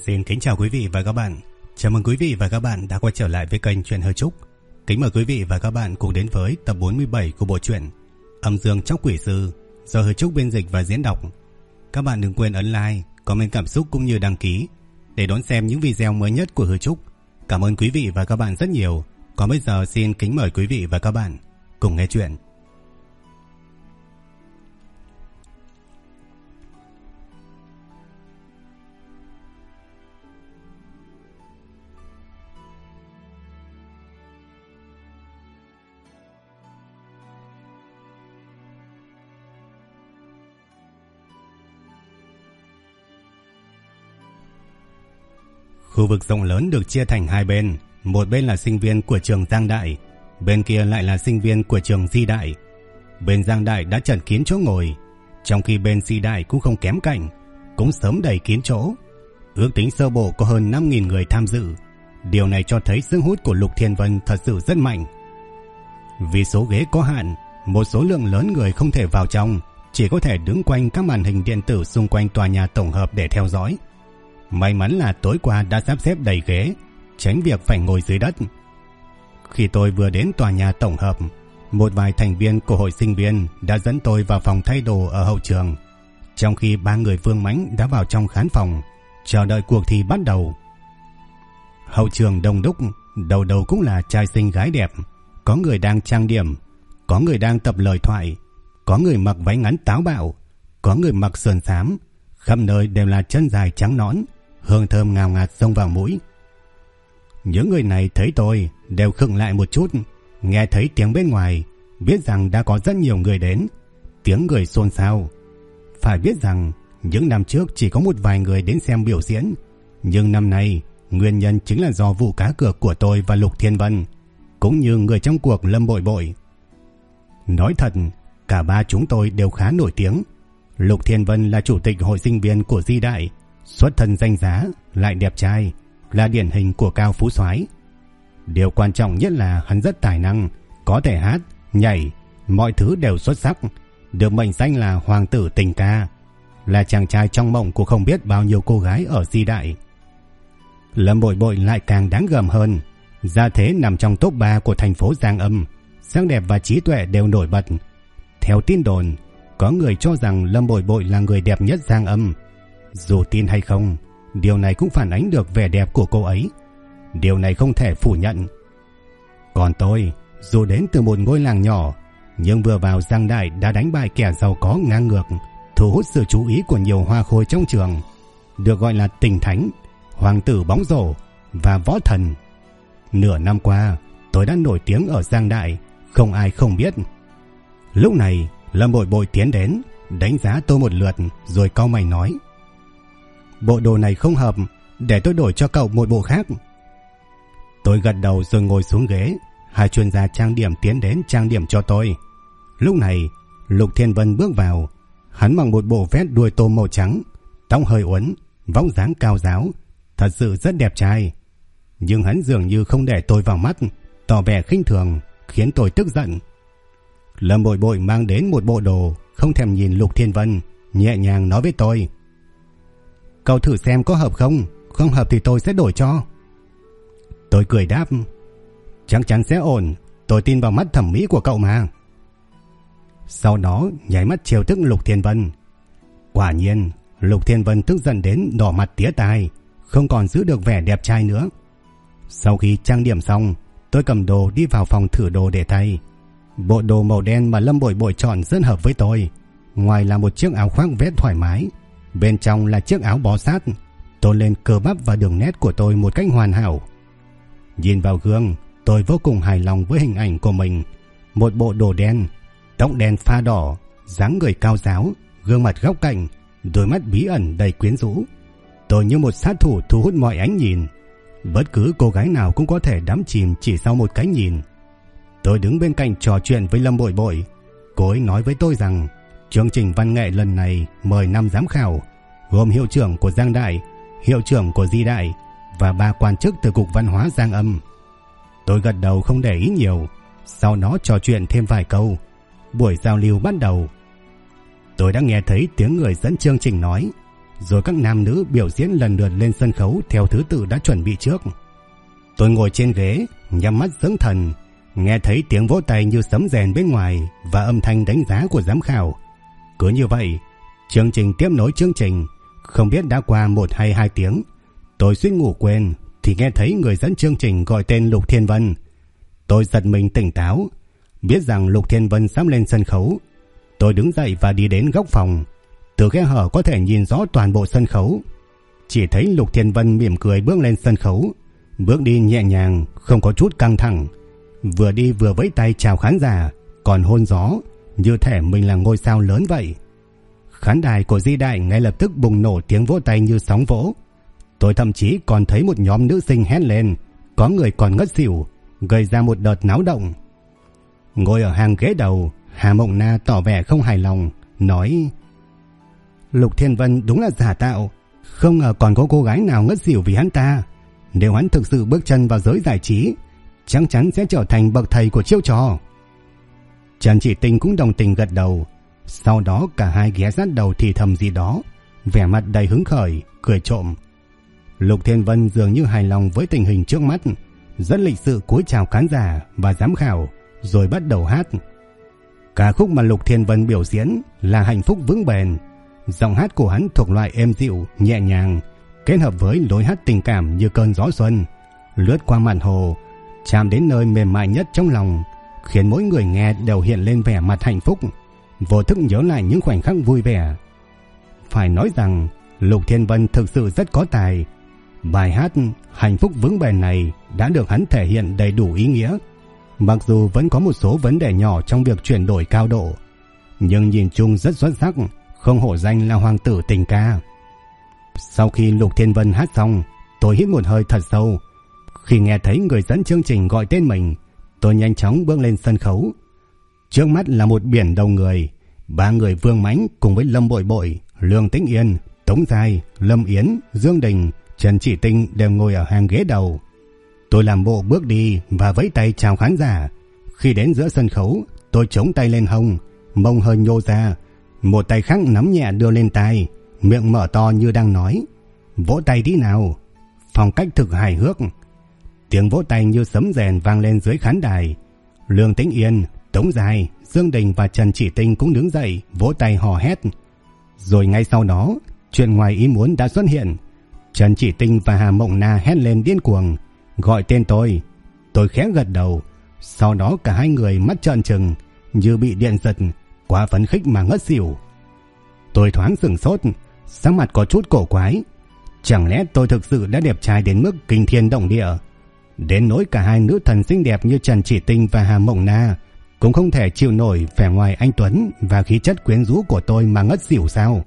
Xin kính chào quý vị và các bạn. Chào mừng quý vị và các bạn đã quay trở lại với kênh Truyện Hơ Trúc. Kính mời quý vị và các bạn cùng đến với tập 47 của bộ truyện Âm Dương Chóc Quỷ Sư do Hơ Trúc biên dịch và diễn đọc. Các bạn đừng quên ấn like, comment cảm xúc cũng như đăng ký để đón xem những video mới nhất của Hơ Trúc. Cảm ơn quý vị và các bạn rất nhiều. Còn bây giờ xin kính mời quý vị và các bạn cùng nghe chuyện. Khu vực rộng lớn được chia thành hai bên, một bên là sinh viên của trường Giang Đại, bên kia lại là sinh viên của trường Di Đại. Bên Giang Đại đã chật kín chỗ ngồi, trong khi bên Di Đại cũng không kém cạnh, cũng sớm đầy kín chỗ. Ước tính sơ bộ có hơn 5.000 người tham dự. Điều này cho thấy sức hút của Lục Thiên Vân thật sự rất mạnh. Vì số ghế có hạn, một số lượng lớn người không thể vào trong, chỉ có thể đứng quanh các màn hình điện tử xung quanh tòa nhà tổng hợp để theo dõi. May mắn là tối qua đã sắp xếp đầy ghế, tránh việc phải ngồi dưới đất. Khi tôi vừa đến tòa nhà tổng hợp, một vài thành viên của hội sinh viên đã dẫn tôi vào phòng thay đồ ở hậu trường, trong khi 3 người vương mãnh đã vào trong khán phòng, chờ đợi cuộc thi bắt đầu. Hậu trường đông đúc, đầu đầu cũng là trai xinh gái đẹp, có người đang trang điểm, có người đang tập lời thoại, có người mặc váy ngắn táo bạo, có người mặc sườn xám, khắp nơi đều là chân dài trắng nõn, hương thơm ngào ngạt xông vào mũi. Những người này thấy tôi đều khựng lại một chút, nghe thấy tiếng bên ngoài, biết rằng đã có rất nhiều người đến, tiếng người xôn xao. Phải biết rằng những năm trước chỉ có một vài người đến xem biểu diễn, nhưng năm nay nguyên nhân chính là do vụ cá cược của tôi và Lục Thiên Vân, cũng như người trong cuộc Lâm Bội Bội. Nói thật, cả ba chúng tôi đều khá nổi tiếng. Lục Thiên Vân là chủ tịch hội sinh viên của Di Đại, xuất thân danh giá, lại đẹp trai, là điển hình của cao phú soái. Điều quan trọng nhất là hắn rất tài năng, có thể hát, nhảy, mọi thứ đều xuất sắc, được mệnh danh là hoàng tử tình ca, là chàng trai trong mộng của không biết bao nhiêu cô gái ở Di Đại. Lâm Bội Bội lại càng đáng gờm hơn, gia thế nằm trong top 3 của thành phố Giang Âm, sắc đẹp và trí tuệ đều nổi bật. Theo tin đồn, có người cho rằng Lâm Bội Bội là người đẹp nhất Giang Âm. Dù tin hay không, điều này cũng phản ánh được vẻ đẹp của cô ấy. Điều này không thể phủ nhận. Còn tôi, dù đến từ một ngôi làng nhỏ, nhưng vừa vào Giang Đại đã đánh bại kẻ giàu có ngang ngược, thu hút sự chú ý của nhiều hoa khôi trong trường, được gọi là tình thánh, hoàng tử bóng rổ và võ thần. Nửa năm qua, tôi đã nổi tiếng ở Giang Đại, không ai không biết. Lúc này, Lâm Bội Bội tiến đến, đánh giá tôi một lượt rồi cau mày nói: "Bộ đồ này không hợp, để tôi đổi cho cậu một bộ khác." Tôi gật đầu rồi ngồi xuống ghế. Hai chuyên gia trang điểm tiến đến trang điểm cho tôi. Lúc này, Lục Thiên Vân bước vào. Hắn mặc một bộ vest đuôi tôm màu trắng, tóc hơi uốn, vóc dáng cao ráo, thật sự rất đẹp trai. Nhưng hắn dường như không để tôi vào mắt, tỏ vẻ khinh thường, khiến tôi tức giận. Lâm Bội Bội mang đến một bộ đồ, không thèm nhìn Lục Thiên Vân, nhẹ nhàng nói với tôi: "Cậu thử xem có hợp không, không hợp thì tôi sẽ đổi cho." Tôi cười đáp: "Chắc chắn sẽ ổn, tôi tin vào mắt thẩm mỹ của cậu mà." Sau đó nháy mắt trêu tức Lục Thiên Vân. Quả nhiên, Lục Thiên Vân tức giận đến đỏ mặt tía tai, không còn giữ được vẻ đẹp trai nữa. Sau khi trang điểm xong, tôi cầm đồ đi vào phòng thử đồ để thay. Bộ đồ màu đen mà Lâm Bội Bội chọn rất hợp với tôi. Ngoài là một chiếc áo khoác vest thoải mái, bên trong là chiếc áo bó sát, tôn lên cơ bắp và đường nét của tôi một cách hoàn hảo. Nhìn vào gương, tôi vô cùng hài lòng với hình ảnh của mình. Một bộ đồ đen, tóc đen pha đỏ, dáng người cao ráo, gương mặt góc cạnh, đôi mắt bí ẩn đầy quyến rũ. Tôi như một sát thủ thu hút mọi ánh nhìn. Bất cứ cô gái nào cũng có thể đắm chìm chỉ sau một cái nhìn. Tôi đứng bên cạnh trò chuyện với Lâm Bội Bội. Cô ấy nói với tôi rằng chương trình văn nghệ lần này mời 5 giám khảo, gồm hiệu trưởng của Giang Đại, hiệu trưởng của Di Đại và 3 quan chức từ Cục Văn hóa Giang Âm. Tôi gật đầu không để ý nhiều, sau đó trò chuyện thêm vài câu. Buổi giao lưu bắt đầu. Tôi đã nghe thấy tiếng người dẫn chương trình nói: rồi các nam nữ biểu diễn lần lượt lên sân khấu theo thứ tự đã chuẩn bị trước. Tôi ngồi trên ghế, nhắm mắt dưỡng thần, nghe thấy tiếng vỗ tay như sấm rền bên ngoài và âm thanh đánh giá của giám khảo. Cứ như vậy, chương trình tiếp nối chương trình, không biết đã qua 1 hay 2 tiếng, tôi suýt ngủ quên thì nghe thấy người dẫn chương trình gọi tên Lục Thiên Vân. Tôi giật mình tỉnh táo, biết rằng Lục Thiên Vân sắp lên sân khấu. Tôi đứng dậy và đi đến góc phòng, từ khe hở có thể nhìn rõ toàn bộ sân khấu. Chỉ thấy Lục Thiên Vân mỉm cười bước lên sân khấu, bước đi nhẹ nhàng, không có chút căng thẳng, vừa đi vừa vẫy tay chào khán giả, còn hôn gió, như thể mình là ngôi sao lớn vậy. Khán đài của Di Đại ngay lập tức bùng nổ tiếng vỗ tay như sóng vỗ. Tôi thậm chí còn thấy một nhóm nữ sinh hét lên, có người còn ngất xỉu, gây ra một đợt náo động. Ngồi ở hàng ghế đầu, Hà Mộng Na tỏ vẻ không hài lòng, nói: Lục Thiên Vân đúng là giả tạo, không ngờ còn có cô gái nào ngất xỉu vì hắn ta. Nếu hắn thực sự bước chân vào giới giải trí, chắc chắn sẽ trở thành bậc thầy của chiêu trò. Trần Chỉ Tinh cũng đồng tình gật đầu. Sau đó cả hai ghé sát đầu thì thầm gì đó, vẻ mặt đầy hứng khởi, cười trộm. Lục Thiên Vân dường như hài lòng với tình hình trước mắt, rất lịch sự cúi chào khán giả và giám khảo, rồi bắt đầu hát. Ca khúc mà Lục Thiên Vân biểu diễn là Hạnh Phúc Vững Bền. Giọng hát của hắn thuộc loại êm dịu, nhẹ nhàng, kết hợp với lối hát tình cảm như cơn gió xuân, lướt qua mặt hồ, chạm đến nơi mềm mại nhất trong lòng, khiến mỗi người nghe đều hiện lên vẻ mặt hạnh phúc, vô thức nhớ lại những khoảnh khắc vui vẻ. Phải nói rằng Lục Thiên Vân thực sự rất có tài. Bài hát Hạnh Phúc Vững Bền này đã được hắn thể hiện đầy đủ ý nghĩa. Mặc dù vẫn có một số vấn đề nhỏ trong việc chuyển đổi cao độ, nhưng nhìn chung rất xuất sắc, không hổ danh là hoàng tử tình ca. Sau khi Lục Thiên Vân hát xong, tôi hít một hơi thật sâu. Khi nghe thấy người dẫn chương trình gọi tên mình, tôi nhanh chóng bước lên sân khấu. Trước mắt là một biển đầu người. 3 người Vương Mãnh cùng với Lâm Bội Bội, Lương Tĩnh Yên, Tống Giai, Lâm Yến, Dương Đình, Trần Chỉ Tinh đều ngồi ở hàng ghế đầu. Tôi làm bộ bước đi và vẫy tay chào khán giả. Khi đến giữa sân khấu, tôi chống tay lên hông, mông hơi nhô ra, một tay khác nắm nhẹ đưa lên tai, miệng mở to như đang nói: Vỗ tay đi nào. Phong cách thực hài hước. Tiếng vỗ tay như sấm rền vang lên dưới khán đài. Lương Tĩnh Yên, Tống Giai, Dương Đình và Trần Chỉ Tinh cũng đứng dậy vỗ tay hò hét. Rồi ngay sau đó, chuyện ngoài ý muốn đã xuất hiện. Trần Chỉ Tinh và Hà Mộng Na hét lên điên cuồng, gọi tên tôi. Tôi khẽ gật đầu. Sau đó cả hai người mắt trợn trừng, như bị điện giật, quá phấn khích mà ngất xỉu. Tôi thoáng sửng sốt, sắc mặt có chút cổ quái. Chẳng lẽ tôi thực sự đã đẹp trai đến mức kinh thiên động địa, đến nỗi cả hai nữ thần xinh đẹp như Trần Chỉ Tinh và Hà Mộng Na cũng không thể chịu nổi vẻ ngoài anh tuấn và khí chất quyến rũ của tôi mà ngất xỉu sao?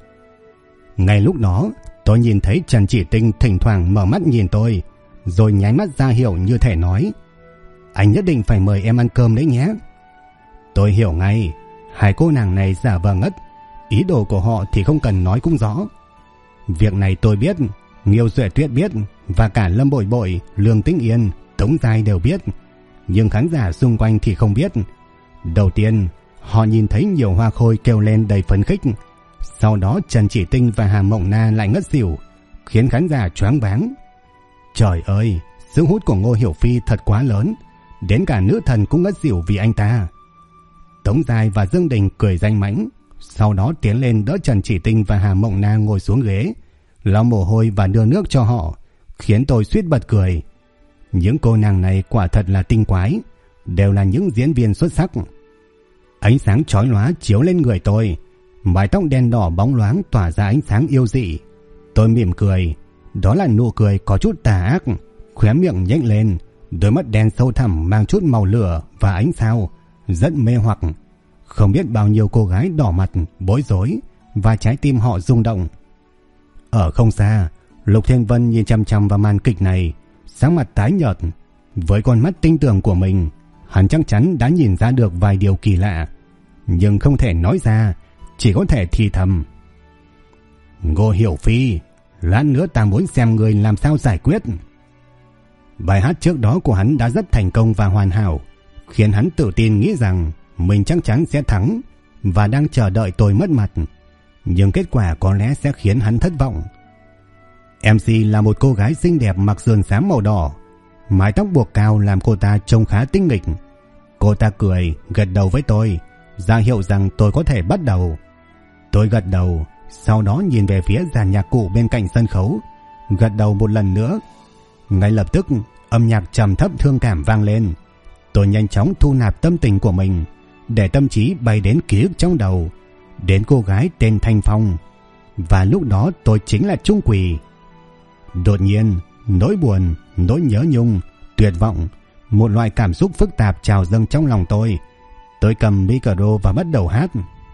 Ngay lúc đó, tôi nhìn thấy Trần Chỉ Tinh thỉnh thoảng mở mắt nhìn tôi, rồi nháy mắt ra hiệu như thể nói: Anh nhất định phải mời em ăn cơm đấy nhé. Tôi hiểu ngay, hai cô nàng này giả vờ ngất, ý đồ của họ thì không cần nói cũng rõ. Việc này tôi biết, Nghiêu Duệ Tuyết biết, và cả Lâm Bội Bội, Lương Tĩnh Yên, Tống Giai đều biết, nhưng khán giả xung quanh thì không biết. Đầu tiên, họ nhìn thấy nhiều hoa khôi kêu lên đầy phấn khích. Sau đó Trần Chỉ Tinh và Hà Mộng Na lại ngất xỉu, khiến khán giả choáng váng. Trời ơi, sức hút của Ngô Hiểu Phi thật quá lớn, đến cả nữ thần cũng ngất xỉu vì anh ta. Tống Giai và Dương Đình cười danh mãnh, sau đó tiến lên đỡ Trần Chỉ Tinh và Hà Mộng Na ngồi xuống ghế, lau mồ hôi và đưa nước cho họ, khiến tôi suýt bật cười. Những cô nàng này quả thật là tinh quái, đều là những diễn viên xuất sắc. Ánh sáng chói lóa chiếu lên người tôi, mái tóc đen đỏ bóng loáng tỏa ra ánh sáng yêu dị. Tôi mỉm cười, đó là nụ cười có chút tà ác, khóe miệng nhếch lên, đôi mắt đen sâu thẳm mang chút màu lửa và ánh sao, rất mê hoặc. Không biết bao nhiêu cô gái đỏ mặt, bối rối và trái tim họ rung động. Ở không xa, Lục Thiên Vân nhìn chăm chăm vào màn kịch này, sắc mặt tái nhợt. Với con mắt tinh tường của mình, hắn chắc chắn đã nhìn ra được vài điều kỳ lạ, nhưng không thể nói ra, chỉ có thể thì thầm: Ngô Hiểu Phi, lát nữa ta muốn xem người làm sao giải quyết. Bài hát trước đó của hắn đã rất thành công và hoàn hảo, khiến hắn tự tin nghĩ rằng mình chắc chắn sẽ thắng, và đang chờ đợi tôi mất mặt. nhưng kết quả có lẽ sẽ khiến hắn thất vọng. MC là một cô gái xinh đẹp mặc sườn xám màu đỏ, mái tóc buộc cao làm cô ta trông khá tinh nghịch. Cô ta cười, gật đầu với tôi, ra hiệu rằng tôi có thể bắt đầu. Tôi gật đầu, sau đó nhìn về phía dàn nhạc cụ bên cạnh sân khấu, gật đầu một lần nữa. Ngay lập tức, âm nhạc trầm thấp thương cảm vang lên. Tôi nhanh chóng thu nạp tâm tình của mình, để tâm trí bay đến ký ức trong đầu, đến cô gái tên Thanh Phong. Và lúc đó tôi chính là Trung Quỳ. Đột nhiên, nỗi buồn, nỗi nhớ nhung, tuyệt vọng, một loại cảm xúc phức tạp trào dâng trong lòng tôi. Tôi cầm micro và bắt đầu hát.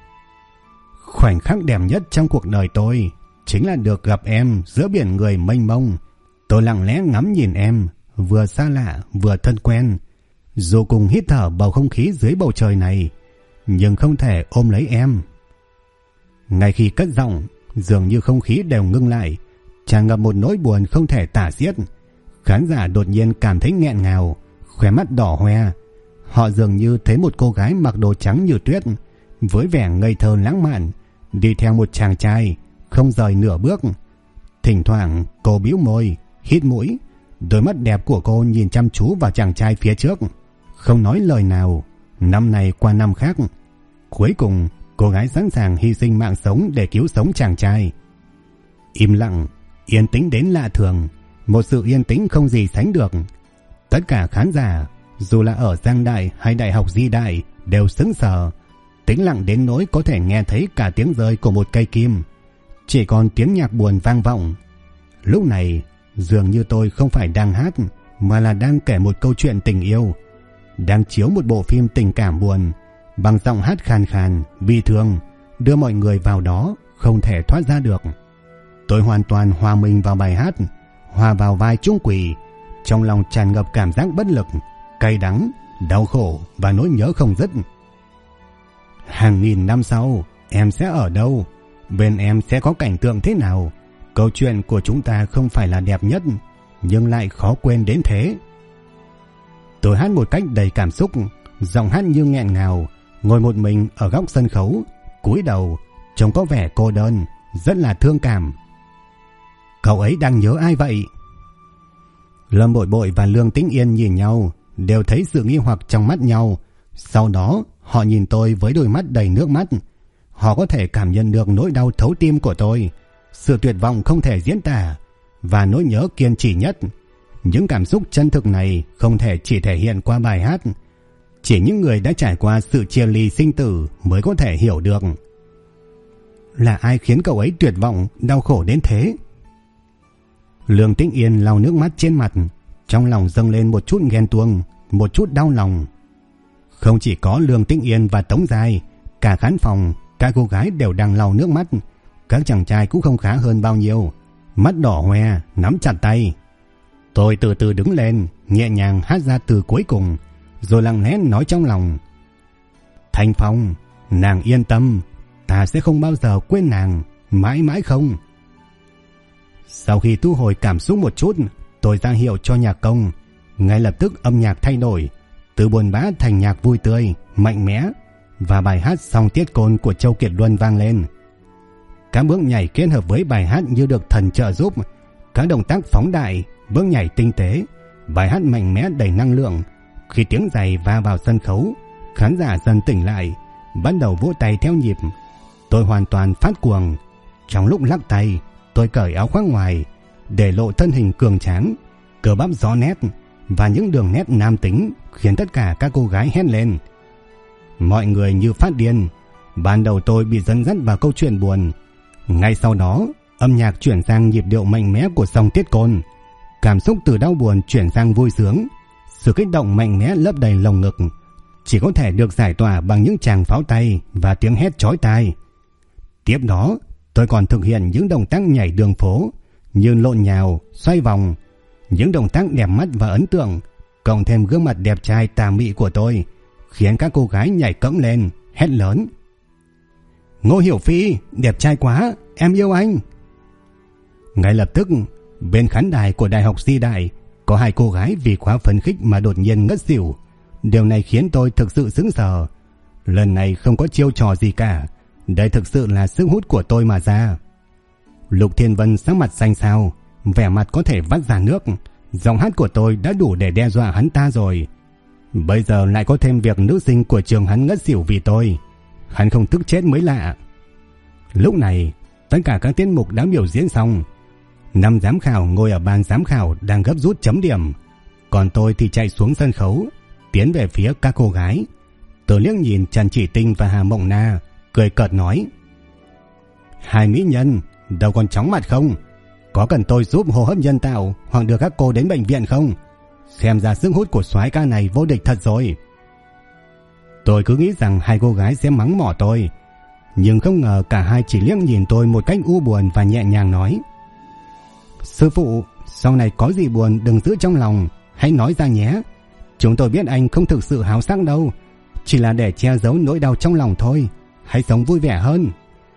Khoảnh khắc đẹp nhất trong cuộc đời tôi chính là được gặp em giữa biển người mênh mông. Tôi lặng lẽ ngắm nhìn em, vừa xa lạ vừa thân quen, dù cùng hít thở bầu không khí dưới bầu trời này, nhưng không thể ôm lấy em. Ngay khi cất giọng, dường như không khí đều ngưng lại, tràn ngập một nỗi buồn không thể tả xiết. Khán giả đột nhiên cảm thấy nghẹn ngào, khóe mắt đỏ hoe. Họ dường như thấy một cô gái mặc đồ trắng như tuyết, với vẻ ngây thơ lãng mạn, đi theo một chàng trai, không rời nửa bước. Thỉnh thoảng cô bĩu môi, hít mũi, đôi mắt đẹp của cô nhìn chăm chú vào chàng trai phía trước, không nói lời nào. Năm này qua năm khác, cuối cùng cô gái sẵn sàng hy sinh mạng sống để cứu sống chàng trai. Im lặng, yên tĩnh đến lạ thường, một sự yên tĩnh không gì sánh được. Tất cả khán giả, dù là ở Giang Đại hay Đại học Di Đại, đều sững sờ, tĩnh lặng đến nỗi có thể nghe thấy cả tiếng rơi của một cây kim. Chỉ còn tiếng nhạc buồn vang vọng. Lúc này, dường như tôi không phải đang hát, mà là đang kể một câu chuyện tình yêu, đang chiếu một bộ phim tình cảm buồn, bằng giọng hát khàn khàn, bi thương, đưa mọi người vào đó, không thể thoát ra được. Tôi hoàn toàn hòa mình vào bài hát, hòa vào vai Trung Quỳ, trong lòng tràn ngập cảm giác bất lực, cay đắng, đau khổ và nỗi nhớ không dứt. Hàng nghìn năm sau, em sẽ ở đâu? Bên em sẽ có cảnh tượng thế nào? Câu chuyện của chúng ta không phải là đẹp nhất, nhưng lại khó quên đến thế. Tôi hát một cách đầy cảm xúc, giọng hát như nghẹn ngào, ngồi một mình ở góc sân khấu, cúi đầu, trông có vẻ cô đơn, rất là thương cảm. Cậu ấy đang nhớ ai vậy? Lâm Bội Bội và Lương Tĩnh Yên nhìn nhau, đều thấy sự nghi hoặc trong mắt nhau. Sau đó, họ nhìn tôi với đôi mắt đầy nước mắt. Họ có thể cảm nhận được nỗi đau thấu tim của tôi, sự tuyệt vọng không thể diễn tả, và nỗi nhớ kiên trì nhất. Những cảm xúc chân thực này không thể chỉ thể hiện qua bài hát. Chỉ những người đã trải qua sự chia ly sinh tử mới có thể hiểu được. Là ai khiến cậu ấy tuyệt vọng, đau khổ đến thế? Lương Tĩnh Yên lau nước mắt trên mặt, trong lòng dâng lên một chút ghen tuông, một chút đau lòng. Không chỉ có Lương Tĩnh Yên và Tống Giai, cả khán phòng, các cô gái đều đang lau nước mắt. Các chàng trai cũng không khá hơn bao nhiêu, mắt đỏ hoe, nắm chặt tay. Tôi từ từ đứng lên, nhẹ nhàng hát ra từ cuối cùng, rồi lặng lẽ nói trong lòng: Thanh Phong, nàng yên tâm, ta sẽ không bao giờ quên nàng, mãi mãi không. Sau khi thu hồi cảm xúc một chút, tôi ra hiệu cho nhạc công. Ngay lập tức âm nhạc thay đổi, từ buồn bã thành nhạc vui tươi, mạnh mẽ, và bài hát Song Tiết Côn của Châu Kiệt Luân vang lên. Các bước nhảy kết hợp với bài hát như được thần trợ giúp, các động tác phóng đại, bước nhảy tinh tế, bài hát mạnh mẽ đầy năng lượng. Khi tiếng giày va vào sân khấu, khán giả dần tỉnh lại, bắt đầu vỗ tay theo nhịp. Tôi hoàn toàn phát cuồng. Trong lúc lắc tay, tôi cởi áo khoác ngoài, để lộ thân hình cường tráng, cơ bắp rõ nét và những đường nét nam tính, khiến tất cả các cô gái hét lên. Mọi người như phát điên. Ban đầu tôi bị dẫn dắt vào câu chuyện buồn. Ngay sau đó, âm nhạc chuyển sang nhịp điệu mạnh mẽ của Song Tiết Côn. Cảm xúc từ đau buồn chuyển sang vui sướng. Sự kích động mạnh mẽ lấp đầy lồng ngực, chỉ có thể được giải tỏa bằng những tràng pháo tay và tiếng hét chói tai. Tiếp đó, tôi còn thực hiện những động tác nhảy đường phố như lộn nhào, xoay vòng. Những động tác đẹp mắt và ấn tượng, cộng thêm gương mặt đẹp trai tà mị của tôi, khiến các cô gái nhảy cẫng lên, hét lớn: Ngô Hiểu Phi, đẹp trai quá, em yêu anh. Ngay lập tức, bên khán đài của Đại học Di Đại, có hai cô gái vì quá phấn khích mà đột nhiên ngất xỉu. Điều này khiến tôi thực sự sững sờ. Lần này không có chiêu trò gì cả, Đây thực sự là sức hút của tôi mà ra. Lục Thiên Vân sắc mặt xanh xao, vẻ mặt có thể vắt ra nước. Giọng hát của tôi đã đủ để đe dọa hắn ta rồi. Bây giờ lại có thêm việc nữ sinh của trường hắn ngất xỉu vì tôi. Hắn không tức chết mới lạ. Lúc này, tất cả các tiết mục đã biểu diễn xong. 5 giám khảo ngồi ở bàn giám khảo đang gấp rút chấm điểm. Còn tôi thì chạy xuống sân khấu, tiến về phía các cô gái. Tôi liếc nhìn Trần Chỉ Tinh và Hà Mộng Na, cười cợt nói: hai mỹ nhân, đâu còn chóng mặt không? Có cần tôi giúp hô hấp nhân tạo hoặc đưa các cô đến bệnh viện không? Xem ra sức hút của soái ca này vô địch thật rồi. Tôi cứ nghĩ rằng hai cô gái sẽ mắng mỏ tôi, nhưng không ngờ cả hai chỉ liếc nhìn tôi một cách u buồn và nhẹ nhàng nói: sư phụ, sau này có gì buồn đừng giữ trong lòng, hãy nói ra nhé. Chúng tôi biết anh không thực sự háo sắc đâu, chỉ là để che giấu nỗi đau trong lòng thôi. Hãy sống vui vẻ hơn.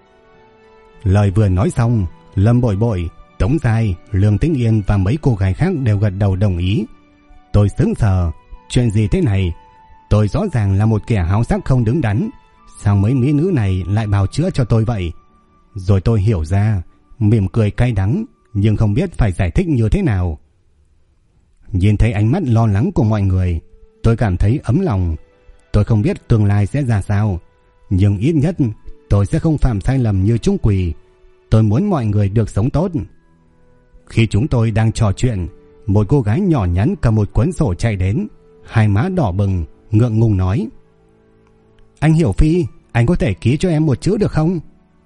Lời vừa nói xong, Lâm Bội Bội, Tống Giai, Lương Tĩnh Yên và mấy cô gái khác đều gật đầu đồng ý. Tôi sững sờ, chuyện gì thế này? Tôi rõ ràng là một kẻ háo sắc không đứng đắn, sao mấy mỹ nữ này lại bào chữa cho tôi vậy? Rồi tôi hiểu ra, mỉm cười cay đắng, nhưng không biết phải giải thích như thế nào. Nhìn thấy ánh mắt lo lắng của mọi người, tôi cảm thấy ấm lòng. Tôi không biết tương lai sẽ ra sao, nhưng ít nhất tôi sẽ không phạm sai lầm như Trung Quỳ. Tôi muốn mọi người được sống tốt. Khi chúng tôi đang trò chuyện, một cô gái nhỏ nhắn cầm một cuốn sổ chạy đến, hai má đỏ bừng, ngượng ngùng nói: anh Hiểu Phi, anh có thể ký cho em một chữ được không?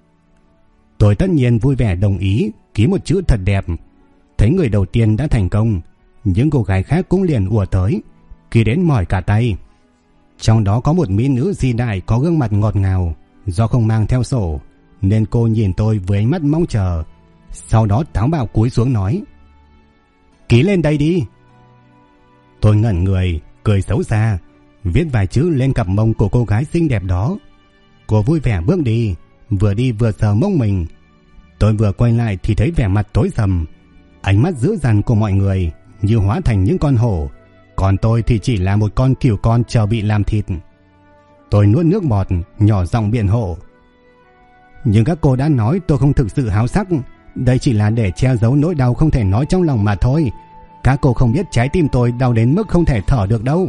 Tôi tất nhiên vui vẻ đồng ý, ký một chữ thật đẹp. Thấy người đầu tiên đã thành công, những cô gái khác cũng liền ùa tới, ký đến mỏi cả tay. Trong đó có một mỹ nữ di đại có gương mặt ngọt ngào. Do không mang theo sổ nên cô nhìn tôi với ánh mắt mong chờ, sau đó táo bạo cúi xuống nói: ký lên đây đi. Tôi ngẩn người, cười xấu xa, viết vài chữ lên cặp mông của cô gái xinh đẹp đó. Cô vui vẻ bước đi vừa sờ mông mình. Tôi vừa quay lại thì thấy vẻ mặt tối sầm, ánh mắt dữ dằn của mọi người như hóa thành những con hổ, còn tôi thì chỉ là một con cừu con chờ bị làm thịt. Tôi nuốt nước bọt, nhỏ giọng biện hộ: nhưng các cô đã nói tôi không thực sự háo sắc, đây chỉ là để che giấu nỗi đau không thể nói trong lòng mà thôi. Các cô không biết trái tim tôi đau đến mức không thể thở được đâu.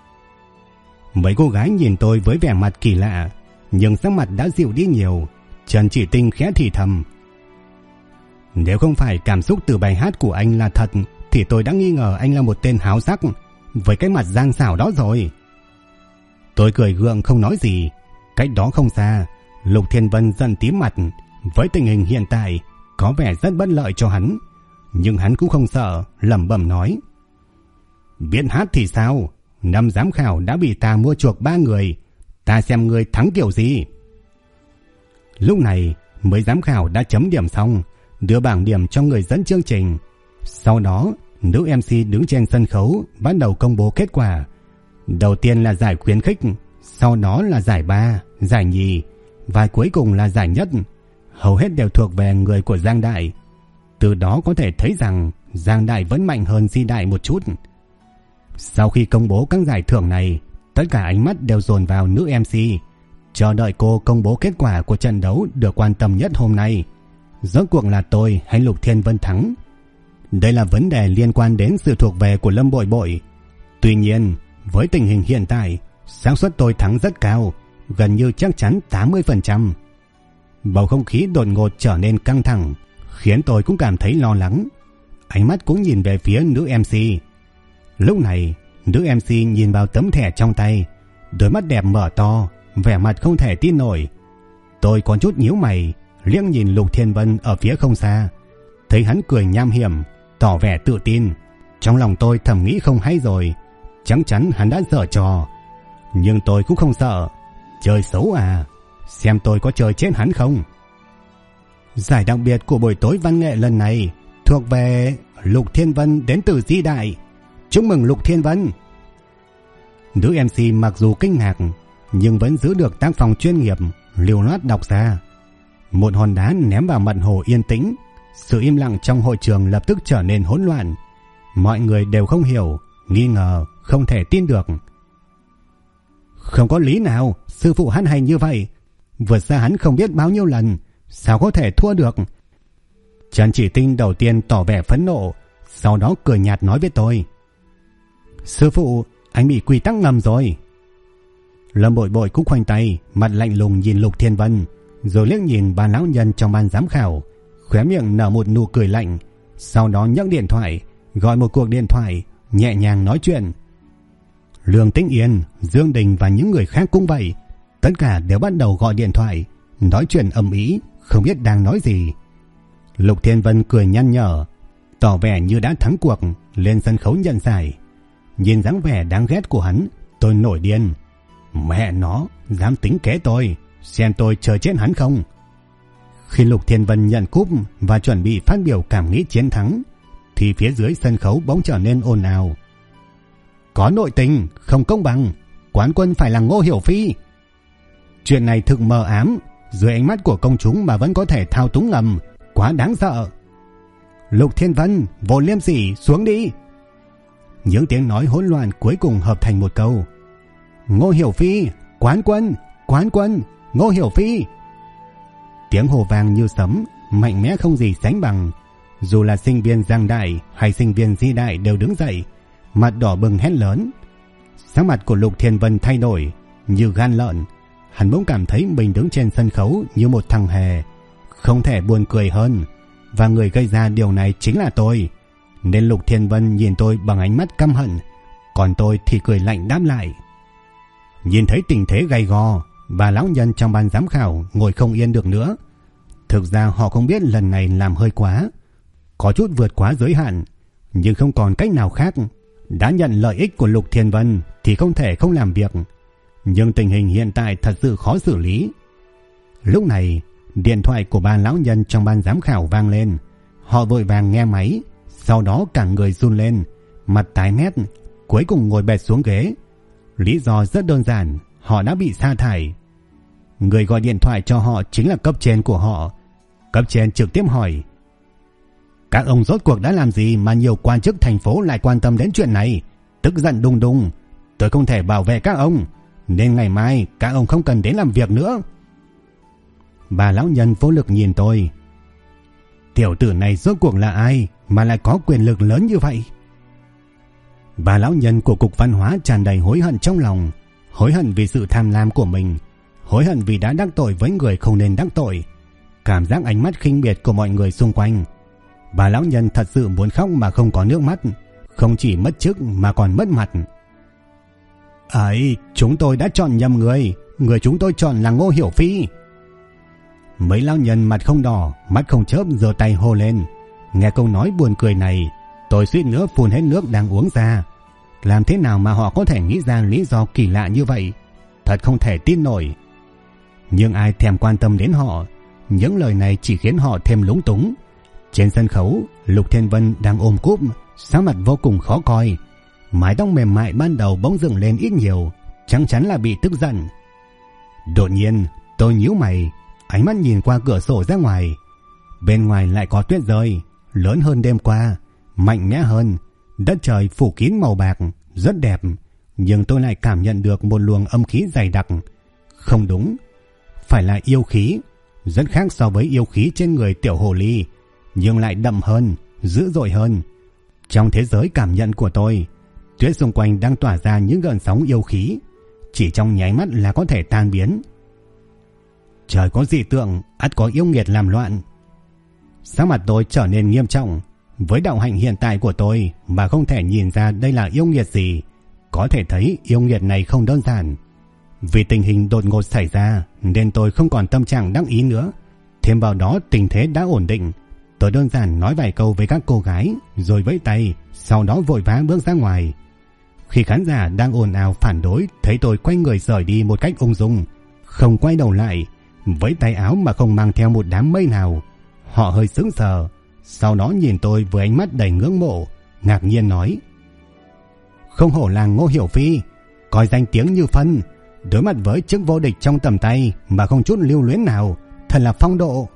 Mấy cô gái nhìn tôi với vẻ mặt kỳ lạ, nhưng sắc mặt đã dịu đi nhiều. Trần Chỉ Tinh khẽ thì thầm: nếu không phải cảm xúc từ bài hát của anh là thật thì tôi đã nghi ngờ anh là một tên háo sắc với cái mặt gian xảo đó rồi. Tôi cười gượng không nói gì. Cách đó không xa, Lục Thiên Vân giận tím mặt. Với tình hình hiện tại có vẻ rất bất lợi cho hắn, nhưng hắn cũng không sợ, lẩm bẩm nói: biết hát thì sao? 5 giám khảo đã bị ta mua chuộc 3 người, ta xem người thắng kiểu gì. Lúc này mấy giám khảo đã chấm điểm xong, đưa bảng điểm cho người dẫn chương trình. Sau đó nữ MC đứng trên sân khấu bắt đầu công bố kết quả. Đầu tiên là giải khuyến khích, sau đó là giải ba, giải nhì và cuối cùng là giải nhất. Hầu hết đều thuộc về người của Giang Đại. Từ đó có thể thấy rằng Giang Đại vẫn mạnh hơn Di Đại một chút. Sau khi công bố các giải thưởng này, tất cả ánh mắt đều dồn vào nữ MC, chờ đợi cô công bố kết quả của trận đấu được quan tâm nhất hôm nay. Rốt cuộc là tôi hay Lục Thiên Vân thắng? Đây là vấn đề liên quan đến sự thuộc về của Lâm Bội Bội. Tuy nhiên, với tình hình hiện tại, xác suất tôi thắng rất cao, gần như chắc chắn 80%. Bầu không khí đột ngột trở nên căng thẳng, khiến tôi cũng cảm thấy lo lắng. Ánh mắt cũng nhìn về phía nữ MC. Lúc này, nữ MC nhìn vào tấm thẻ trong tay, đôi mắt đẹp mở to, vẻ mặt không thể tin nổi. Tôi có chút nhíu mày, liếc nhìn Lục Thiên Vân ở phía không xa, thấy hắn cười nham hiểm, tỏ vẻ tự tin. Trong lòng tôi thầm nghĩ không hay rồi, chắc chắn hắn đã giở trò. Nhưng tôi cũng không sợ. Chơi xấu à? Xem tôi có chơi chết hắn không. Giải đặc biệt của buổi tối văn nghệ lần này thuộc về Lục Thiên Vân đến từ Di Đại. Chúc mừng Lục Thiên Vân. Nữ MC mặc dù kinh ngạc nhưng vẫn giữ được tác phong chuyên nghiệp, liều loát đọc ra. Một hòn đá ném vào mặt hồ yên tĩnh. Sự im lặng trong hội trường lập tức trở nên hỗn loạn. Mọi người đều không hiểu, nghi ngờ, không thể tin được. Không có lý nào sư phụ hát hay như vậy, vượt xa hắn không biết bao nhiêu lần, sao có thể thua được. Trần Chỉ Tinh đầu tiên tỏ vẻ phẫn nộ, sau đó cười nhạt nói với tôi: Sư phụ, anh bị quy tắc ngầm rồi. Lâm Bội Bội cũng khoanh tay, mặt lạnh lùng nhìn Lục Thiên Vân, rồi liếc nhìn ba lão nhân trong ban giám khảo, khóe miệng nở một nụ cười lạnh, sau đó nhấc điện thoại, gọi một cuộc điện thoại, nhẹ nhàng nói chuyện. Lương Tĩnh Yên, Dương Đình và những người khác cũng vậy, tất cả đều bắt đầu gọi điện thoại, nói chuyện ầm ĩ, không biết đang nói gì. Lục Thiên Vân cười nhăn nhở, tỏ vẻ như đã thắng cuộc, lên sân khấu nhận giải. Nhìn dáng vẻ đáng ghét của hắn, tôi nổi điên. Mẹ nó, dám tính kế tôi, xem tôi chờ chết hắn không. Khi Lục Thiên Vân nhận cúp và chuẩn bị phát biểu cảm nghĩ chiến thắng, thì phía dưới sân khấu bỗng trở nên ồn ào. Có nội tình, không công bằng, quán quân phải là Ngô Hiểu Phi. Chuyện này thực mờ ám, dưới ánh mắt của công chúng mà vẫn có thể thao túng ngầm, quá đáng sợ. Lục Thiên Vân, vô liêm sỉ, xuống đi. Những tiếng nói hỗn loạn cuối cùng hợp thành một câu: Ngô Hiểu Phi, quán quân, quán quân, Ngô Hiểu Phi. Tiếng hô vang như sấm, mạnh mẽ không gì sánh bằng. Dù là sinh viên Giang Đại hay sinh viên Di Đại đều đứng dậy, mặt đỏ bừng hét lớn. Sắc mặt của Lục Thiên Vân thay đổi như gan lợn. Hắn bỗng cảm thấy mình đứng trên sân khấu như một thằng hề, không thể buồn cười hơn. Và người gây ra điều này chính là tôi, nên Lục Thiên Vân nhìn tôi bằng ánh mắt căm hận, còn tôi thì cười lạnh đáp lại. Nhìn thấy tình thế gay go, bà lão nhân trong ban giám khảo ngồi không yên được nữa. Thực ra họ không biết lần này làm hơi quá, có chút vượt quá giới hạn, nhưng không còn cách nào khác. Đã nhận lợi ích của Lục Thiên Vân thì không thể không làm việc, nhưng tình hình hiện tại thật sự khó xử lý. Lúc này, điện thoại của ba lão nhân trong ban giám khảo vang lên. Họ vội vàng nghe máy, sau đó cả người run lên, mặt tái mét, cuối cùng ngồi bệt xuống ghế. Lý do rất đơn giản, họ đã bị sa thải. Người gọi điện thoại cho họ chính là cấp trên của họ. Cấp trên trực tiếp hỏi: Các ông rốt cuộc đã làm gì mà nhiều quan chức thành phố lại quan tâm đến chuyện này? Tức giận đùng đùng, tôi không thể bảo vệ các ông, nên ngày mai các ông không cần đến làm việc nữa. Bà lão nhân vô lực nhìn tôi. Tiểu tử này rốt cuộc là ai mà lại có quyền lực lớn như vậy? Bà lão nhân của Cục Văn hóa tràn đầy hối hận trong lòng, hối hận vì sự tham lam của mình, hối hận vì đã đắc tội với người không nên đắc tội, cảm giác ánh mắt khinh miệt của mọi người xung quanh. Bà lão nhân thật sự muốn khóc mà không có nước mắt, không chỉ mất chức mà còn mất mặt. Ấy, chúng tôi đã chọn nhầm người, người chúng tôi chọn là Ngô Hiểu Phi. Mấy lão nhân mặt không đỏ, mắt không chớp giơ tay hô lên. Nghe câu nói buồn cười này, tôi suýt nữa phun hết nước đang uống ra. Làm thế nào mà họ có thể nghĩ ra lý do kỳ lạ như vậy? Thật không thể tin nổi. Nhưng ai thèm quan tâm đến họ, những lời này chỉ khiến họ thêm lúng túng. Trên sân khấu, Lục Thiên Vân đang ôm cúp, sắc mặt vô cùng khó coi. Mái tóc mềm mại ban đầu bỗng dựng lên ít nhiều, chắc chắn là bị tức giận. Đột nhiên, tôi nhíu mày, ánh mắt nhìn qua cửa sổ ra ngoài. Bên ngoài lại có tuyết rơi, lớn hơn đêm qua, mạnh mẽ hơn. Đất trời phủ kín màu bạc, rất đẹp, nhưng tôi lại cảm nhận được một luồng âm khí dày đặc. Không đúng, phải là yêu khí, rất khác so với yêu khí trên người tiểu hồ ly, nhưng lại đậm hơn, dữ dội hơn. Trong thế giới cảm nhận của tôi, tuyết xung quanh đang tỏa ra những gợn sóng yêu khí, chỉ trong nháy mắt là có thể tan biến. Trời có dị tượng, ắt có yêu nghiệt làm loạn. Sắc mặt tôi trở nên nghiêm trọng. Với đạo hạnh hiện tại của tôi mà không thể nhìn ra đây là yêu nghiệt gì, có thể thấy yêu nghiệt này không đơn giản. Vì tình hình đột ngột xảy ra nên tôi không còn tâm trạng đắc ý nữa. Thêm vào đó tình thế đã ổn định, tôi đơn giản nói vài câu với các cô gái rồi vẫy tay, sau đó vội vã bước ra ngoài. Khi khán giả đang ồn ào phản đối thấy tôi quay người rời đi một cách ung dung, không quay đầu lại, vẫy tay áo mà không mang theo một đám mây nào. Họ hơi sững sờ, sau đó nhìn tôi với ánh mắt đầy ngưỡng mộ, ngạc nhiên nói: Không hổ là Ngô Hiểu Phi, coi danh tiếng như phân, đối mặt với chức vô địch trong tầm tay mà không chút lưu luyến nào, thật là phong độ.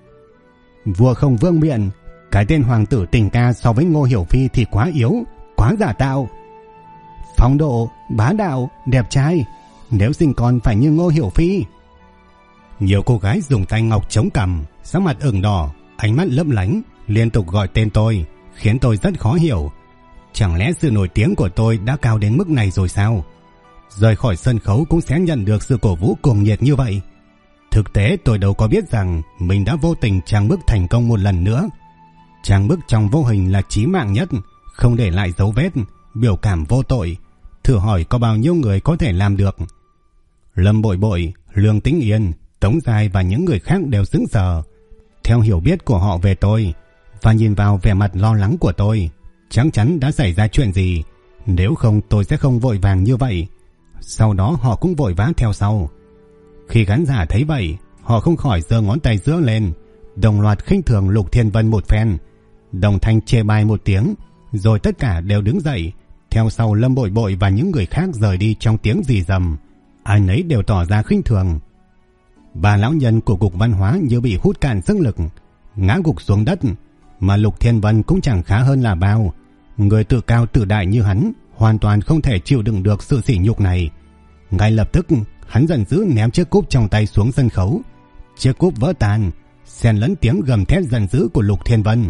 Vua không vương miện, cái tên hoàng tử tình ca so với Ngô Hiểu Phi thì quá yếu, quá giả tạo. Phong độ, bá đạo, đẹp trai, nếu sinh con phải như Ngô Hiểu Phi. Nhiều cô gái dùng tay ngọc chống cằm, sắc mặt ửng đỏ, ánh mắt lấp lánh, liên tục gọi tên tôi, khiến tôi rất khó hiểu. Chẳng lẽ sự nổi tiếng của tôi đã cao đến mức này rồi sao? Rời khỏi sân khấu cũng sẽ nhận được sự cổ vũ cuồng nhiệt như vậy. Thực tế tôi đâu có biết rằng mình đã vô tình trang bức thành công một lần nữa. Trang bức trong vô hình là chí mạng nhất, không để lại dấu vết, biểu cảm vô tội. Thử hỏi có bao nhiêu người có thể làm được? Lâm Bội Bội, Lương Tĩnh Yên, Tống Giai và những người khác đều sững sờ. Theo hiểu biết của họ về tôi và nhìn vào vẻ mặt lo lắng của tôi, chắc chắn đã xảy ra chuyện gì. Nếu không tôi sẽ không vội vàng như vậy. Sau đó họ cũng vội vã theo sau. Khi khán giả thấy vậy, họ không khỏi giơ ngón tay giữa lên, đồng loạt khinh thường Lục Thiên Vân một phen, đồng thanh chê bai một tiếng, rồi tất cả đều đứng dậy, theo sau Lâm Bội Bội và những người khác rời đi trong tiếng rì rầm. Ai nấy đều tỏ ra khinh thường. Ba lão nhân của Cục Văn hóa như bị hút cạn sức lực, ngã gục xuống đất, mà Lục Thiên Vân cũng chẳng khá hơn là bao. Người tự cao tự đại như hắn hoàn toàn không thể chịu đựng được sự sỉ nhục này. Ngay lập tức hắn giận dữ ném chiếc cúp trong tay xuống sân khấu. Chiếc cúp vỡ tan, xen lẫn tiếng gầm thét giận dữ của Lục Thiên Vân.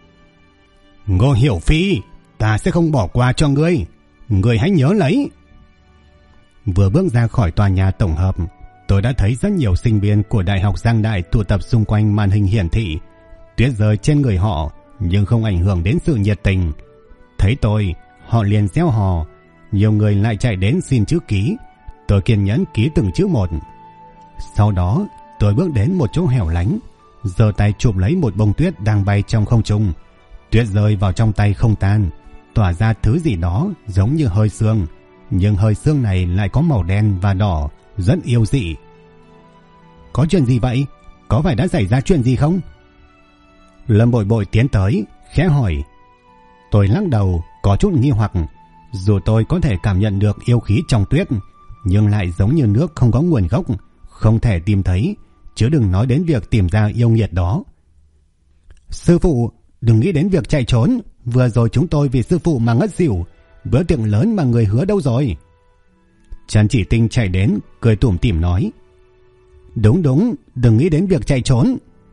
Ngô Hiểu Phi, ta sẽ không bỏ qua cho ngươi. Ngươi hãy nhớ lấy. Vừa bước ra khỏi tòa nhà tổng hợp, tôi đã thấy rất nhiều sinh viên của Đại học Giang Đại tụ tập xung quanh màn hình hiển thị. Tuyết rơi trên người họ nhưng không ảnh hưởng đến sự nhiệt tình. Thấy tôi, họ liền reo hò, nhiều người lại chạy đến xin chữ ký. Tôi kiên nhẫn ký từng chữ một. Sau đó tôi bước đến một chỗ hẻo lánh, giơ tay chụp lấy một bông tuyết đang bay trong không trung. Tuyết rơi vào trong tay không tan, tỏa ra thứ gì đó giống như hơi sương, nhưng hơi sương này lại có màu đen và đỏ, rất yêu dị. Có chuyện gì vậy? Có phải đã xảy ra chuyện gì không? Lâm Bội Bội tiến tới, khẽ hỏi. Tôi lắc đầu, có chút nghi hoặc. Dù tôi có thể cảm nhận được yêu khí trong tuyết, nhưng lại giống như nước không có nguồn gốc, không thể tìm thấy, chứ đừng nói đến việc tìm ra yêu nghiệt đó. Sư phụ, đừng nghĩ đến việc chạy trốn. Vừa rồi chúng tôi vì sư phụ mà ngất xỉu. Bữa tiệc lớn mà người hứa đâu rồi? Trần Chỉ Tinh chạy đến, cười tủm tỉm nói. Đúng, đừng nghĩ đến việc chạy trốn.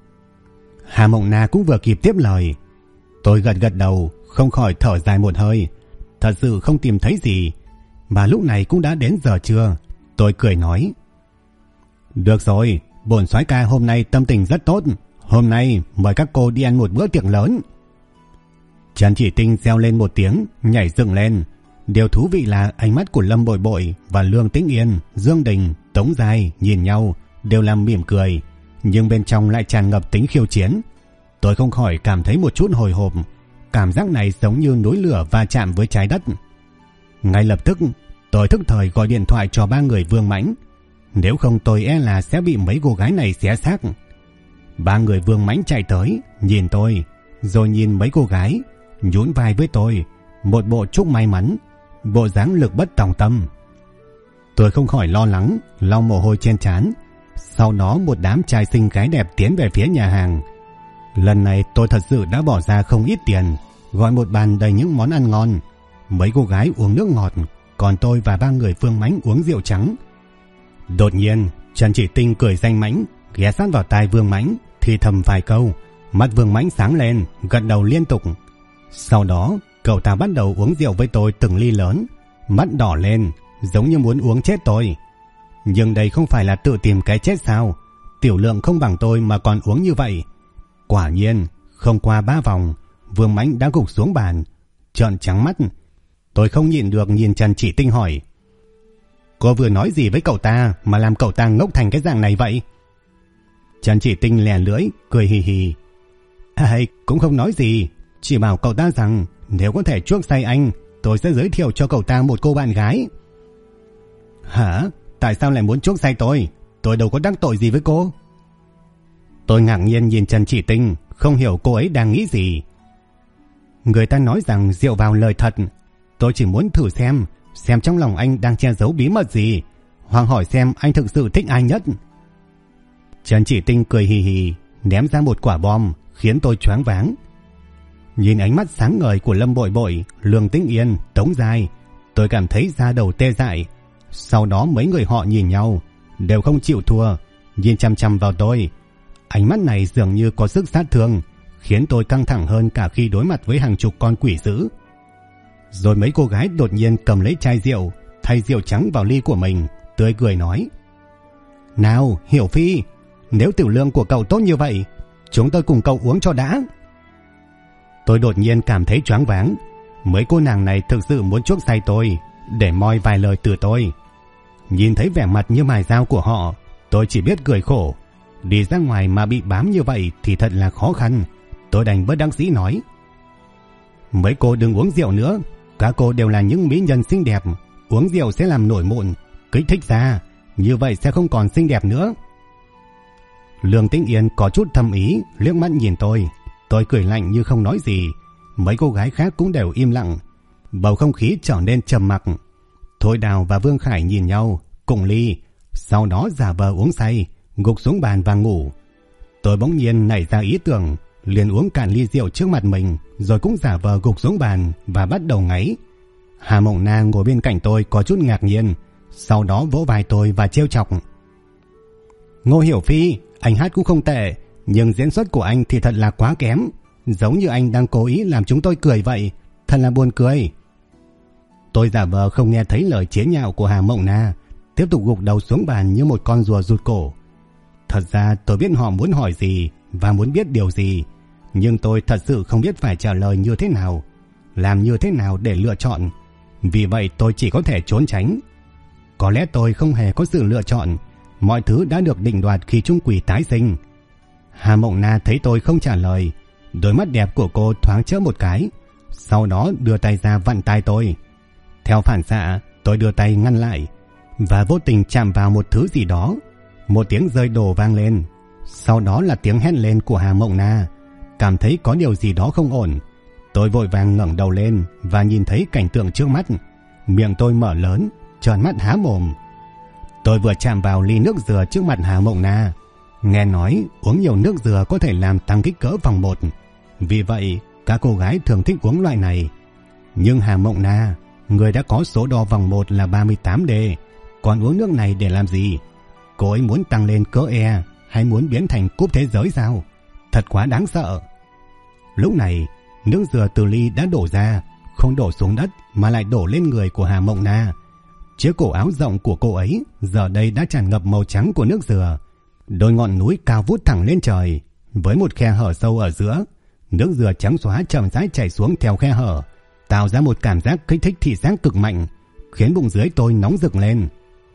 Hà Mộng Na cũng vừa kịp tiếp lời. Tôi gật đầu, không khỏi thở dài một hơi. Thật sự không tìm thấy gì. Mà lúc này cũng đã đến giờ trưa. Tôi cười nói. Được rồi, bổn soái ca hôm nay tâm tình rất tốt. Hôm nay mời các cô đi ăn một bữa tiệc lớn. Trần Chỉ Tinh reo lên một tiếng, nhảy dựng lên. Điều thú vị là ánh mắt của Lâm Bội Bội và Lương Tĩnh Yên, Dương Đình, Tống Giai nhìn nhau đều làm mỉm cười, nhưng bên trong lại tràn ngập tính khiêu chiến. Tôi không khỏi cảm thấy một chút hồi hộp. Cảm giác này giống như núi lửa va chạm với trái đất. Ngay lập tức tôi thức thời gọi điện thoại cho ba người Vương Mãnh. Nếu không tôi e là sẽ bị mấy cô gái này xé xác. Ba người Vương Mãnh chạy tới, nhìn tôi, rồi nhìn mấy cô gái, nhún vai với tôi, một bộ chúc may mắn, bộ dáng lực bất tòng tâm. Tôi không khỏi lo lắng, lau mồ hôi trên trán. Sau đó một đám trai xinh gái đẹp tiến về phía nhà hàng. Lần này tôi thật sự đã bỏ ra không ít tiền, gọi một bàn đầy những món ăn ngon. Mấy cô gái uống nước ngọt, còn tôi và ba người Vương Mãnh uống rượu trắng. Đột nhiên Trần Chỉ Tinh cười danh mãnh, ghé sát vào tai Vương Mãnh, thì thầm vài câu. Mắt Vương Mãnh sáng lên, gật đầu liên tục. Sau đó cậu ta bắt đầu uống rượu với tôi từng ly lớn, mắt đỏ lên, giống như muốn uống chết tôi. Nhưng đây không phải là tự tìm cái chết sao? Tiểu lượng không bằng tôi mà còn uống như vậy. Quả nhiên không qua 3 vòng, Vương Mãnh đã gục xuống bàn, trợn trắng mắt. Tôi không nhịn được nhìn Trần Chỉ Tinh hỏi. Cô vừa nói gì với cậu ta mà làm cậu ta ngốc thành cái dạng này vậy? Trần Chỉ Tinh lè lưỡi, cười hì hì. Cũng không nói gì, chỉ bảo cậu ta rằng nếu có thể chuốc say anh, tôi sẽ giới thiệu cho cậu ta một cô bạn gái. Hả? Tại sao lại muốn chuốc say tôi? Tôi đâu có đắc tội gì với cô. Tôi ngạc nhiên nhìn Trần Chỉ Tinh, không hiểu cô ấy đang nghĩ gì. Người ta nói rằng rượu vào lời thật. Tôi chỉ muốn thử xem trong lòng anh đang che giấu bí mật gì, hoặc hỏi xem anh thực sự thích ai nhất. Trần Chỉ Tinh cười hì hì, ném ra một quả bom, khiến tôi choáng váng. Nhìn ánh mắt sáng ngời của Lâm Bội Bội, Lương Tĩnh Yên, Tống Giai, tôi cảm thấy da đầu tê dại. Sau đó mấy người họ nhìn nhau, đều không chịu thua, nhìn chăm chăm vào tôi. Ánh mắt này dường như có sức sát thương, khiến tôi căng thẳng hơn cả khi đối mặt với hàng chục con quỷ dữ. Rồi mấy cô gái đột nhiên cầm lấy chai rượu, thay rượu trắng vào ly của mình, tươi cười nói: "Nào, Hiểu Phi, nếu tiểu lượng của cậu tốt như vậy, chúng tôi cùng cậu uống cho đã." Tôi đột nhiên cảm thấy choáng váng. Mấy cô nàng này thực sự muốn chuốc say tôi để moi vài lời từ tôi. Nhìn thấy vẻ mặt như mài dao của họ, tôi chỉ biết cười khổ. Đi ra ngoài mà bị bám như vậy thì thật là khó khăn. Tôi đành bất đắc dĩ nói: "Mấy cô đừng uống rượu nữa, các cô đều là những mỹ nhân xinh đẹp, uống rượu sẽ làm nổi mụn, kích thích da, như vậy sẽ không còn xinh đẹp nữa." Lương Tĩnh Yên có chút thâm ý liếc mắt nhìn tôi cười lạnh như không nói gì. Mấy cô gái khác cũng đều im lặng, bầu không khí trở nên trầm mặc. Thôi Đào và Vương Khải nhìn nhau, cùng ly, sau đó giả vờ uống say, gục xuống bàn và ngủ. Tôi bỗng nhiên nảy ra ý tưởng, liền uống cạn ly rượu trước mặt mình, rồi cũng giả vờ gục xuống bàn và bắt đầu ngáy. Hà Mộng Na ngồi bên cạnh tôi có chút ngạc nhiên, sau đó vỗ vai tôi và trêu chọc: "Ngô Hiểu Phi, anh hát cũng không tệ, nhưng diễn xuất của anh thì thật là quá kém, giống như anh đang cố ý làm chúng tôi cười vậy, thật là buồn cười." Tôi giả vờ không nghe thấy lời chế nhạo của Hà Mộng Na, tiếp tục gục đầu xuống bàn như một con rùa rụt cổ. Thật ra tôi biết họ muốn hỏi gì và muốn biết điều gì, nhưng tôi thật sự không biết phải trả lời như thế nào, làm như thế nào để lựa chọn. Vì vậy tôi chỉ có thể trốn tránh. Có lẽ tôi không hề có sự lựa chọn, mọi thứ đã được định đoạt khi chung quỷ tái sinh. Hà Mộng Na thấy tôi không trả lời, đôi mắt đẹp của cô thoáng chớp một cái, sau đó đưa tay ra vặn tai tôi. Theo phản xạ, tôi đưa tay ngăn lại và vô tình chạm vào một thứ gì đó. Một tiếng rơi đổ vang lên, sau đó là tiếng hét lên của Hà Mộng Na. Cảm thấy có điều gì đó không ổn, tôi vội vàng ngẩng đầu lên và nhìn thấy cảnh tượng trước mắt. Miệng tôi mở lớn, tròn mắt há mồm. Tôi vừa chạm vào ly nước dừa trước mặt Hà Mộng Na. Nghe nói uống nhiều nước dừa có thể làm tăng kích cỡ vòng 1, vì vậy các cô gái thường thích uống loại này. Nhưng Hà Mộng Na, người đã có số đo vòng 1 là 38D, còn uống nước này để làm gì? Cô ấy muốn tăng lên cỡ E hay muốn biến thành cúp thế giới sao? Thật quá đáng sợ. Lúc này, nước dừa từ ly đã đổ ra, không đổ xuống đất mà lại đổ lên người của Hà Mộng Na. Chiếc cổ áo rộng của cô ấy giờ đây đã tràn ngập màu trắng của nước dừa. Đôi ngọn núi cao vút thẳng lên trời, với một khe hở sâu ở giữa. Nước dừa trắng xóa chậm rãi chảy xuống theo khe hở, tạo ra một cảm giác kích thích thị giác cực mạnh, khiến bụng dưới tôi nóng rực lên.